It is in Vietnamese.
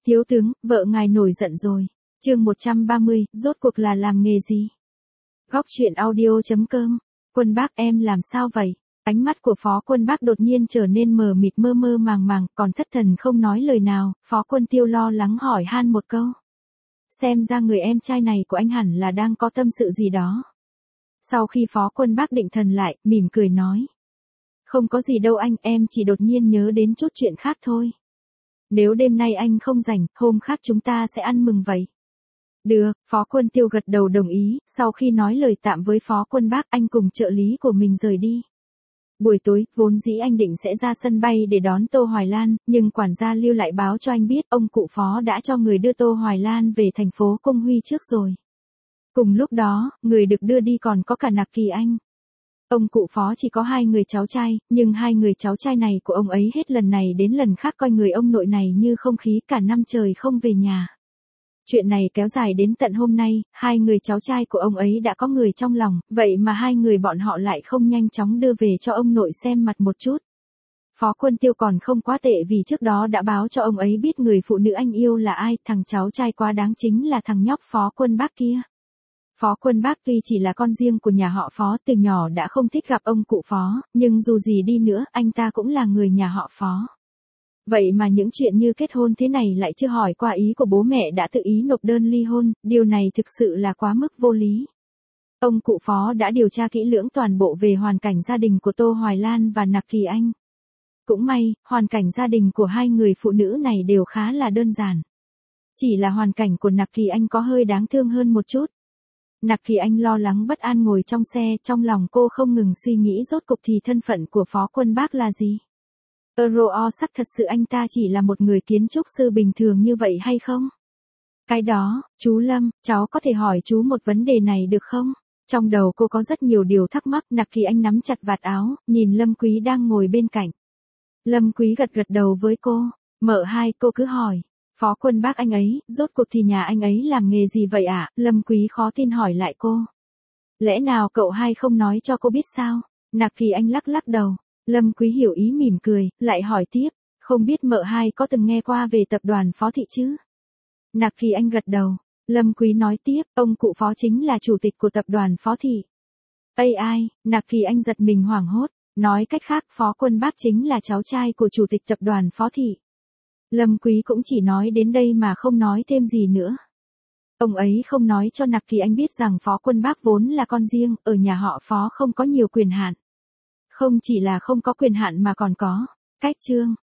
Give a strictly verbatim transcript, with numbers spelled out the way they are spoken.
Thiếu tướng, vợ ngài nổi giận rồi. Chương một trăm ba mươi, rốt cuộc là làm nghề gì? Góc truyện audio chấm com. Quân Bác em làm sao vậy? Ánh mắt của Phó Quân Bác đột nhiên trở nên mờ mịt mơ mơ màng màng, còn thất thần không nói lời nào. Phó Quân Tiêu lo lắng hỏi han một câu. Xem ra người em trai này của anh hẳn là đang có tâm sự gì đó. Sau khi Phó Quân Bác định thần lại, mỉm cười nói. Không có gì đâu anh, em chỉ đột nhiên nhớ đến chút chuyện khác thôi. Nếu đêm nay anh không rảnh, hôm khác chúng ta sẽ ăn mừng vậy. Được, Phó Quân Tiêu gật đầu đồng ý, sau khi nói lời tạm với Phó Quân Bác anh cùng trợ lý của mình rời đi. Buổi tối, vốn dĩ anh định sẽ ra sân bay để đón Tô Hoài Lan, nhưng quản gia Lưu lại báo cho anh biết ông cụ Phó đã cho người đưa Tô Hoài Lan về thành phố Cung Huy trước rồi. Cùng lúc đó, người được đưa đi còn có cả Nạc Kỳ Anh. Ông cụ Phó chỉ có hai người cháu trai, nhưng hai người cháu trai này của ông ấy hết lần này đến lần khác coi người ông nội này như không khí cả năm trời không về nhà. Chuyện này kéo dài đến tận hôm nay, hai người cháu trai của ông ấy đã có người trong lòng, vậy mà hai người bọn họ lại không nhanh chóng đưa về cho ông nội xem mặt một chút. Phó Quân Tiêu còn không quá tệ vì trước đó đã báo cho ông ấy biết người phụ nữ anh yêu là ai, thằng cháu trai quá đáng chính là thằng nhóc Phó Quân Bác kia. Phó Quân Bác tuy chỉ là con riêng của nhà họ Phó từ nhỏ đã không thích gặp ông cụ Phó, nhưng dù gì đi nữa anh ta cũng là người nhà họ Phó. Vậy mà những chuyện như kết hôn thế này lại chưa hỏi qua ý của bố mẹ đã tự ý nộp đơn ly hôn, điều này thực sự là quá mức vô lý. Ông cụ Phó đã điều tra kỹ lưỡng toàn bộ về hoàn cảnh gia đình của Tô Hoài Lan và Nạc Kỳ Anh. Cũng may, hoàn cảnh gia đình của hai người phụ nữ này đều khá là đơn giản. Chỉ là hoàn cảnh của Nạc Kỳ Anh có hơi đáng thương hơn một chút. Nạc Kỳ Anh lo lắng bất an ngồi trong xe, trong lòng cô không ngừng suy nghĩ rốt cục thì thân phận của Phó Quân Bác là gì. Euro sắc thật sự anh ta chỉ là một người kiến trúc sư bình thường như vậy hay không? Cái đó, chú Lâm, cháu có thể hỏi chú một vấn đề này được không? Trong đầu cô có rất nhiều điều thắc mắc. Nạc Kỳ Anh nắm chặt vạt áo, nhìn Lâm Quý đang ngồi bên cạnh. Lâm Quý gật gật đầu với cô. Mợ hai, cô cứ hỏi. Phó Quân Bác anh ấy, rốt cuộc thì nhà anh ấy làm nghề gì vậy ạ? À? Lâm Quý khó tin hỏi lại cô. Lẽ nào cậu hai không nói cho cô biết sao? Nạc Kỳ Anh lắc lắc đầu. Lâm Quý hiểu ý mỉm cười, lại hỏi tiếp. Không biết mợ hai có từng nghe qua về tập đoàn Phó Thị chứ? Nạc Kỳ Anh gật đầu. Lâm Quý nói tiếp, ông cụ Phó chính là chủ tịch của tập đoàn Phó Thị. Ây ai, Nạc Kỳ Anh giật mình hoảng hốt. Nói cách khác, Phó Quân Bác chính là cháu trai của chủ tịch tập đoàn Phó Thị. Lâm Quý cũng chỉ nói đến đây mà không nói thêm gì nữa. Ông ấy không nói cho Nạc Kỳ Anh biết rằng Phó Quân Bác vốn là con riêng, ở nhà họ Phó không có nhiều quyền hạn. Không chỉ là không có quyền hạn mà còn có cách trương.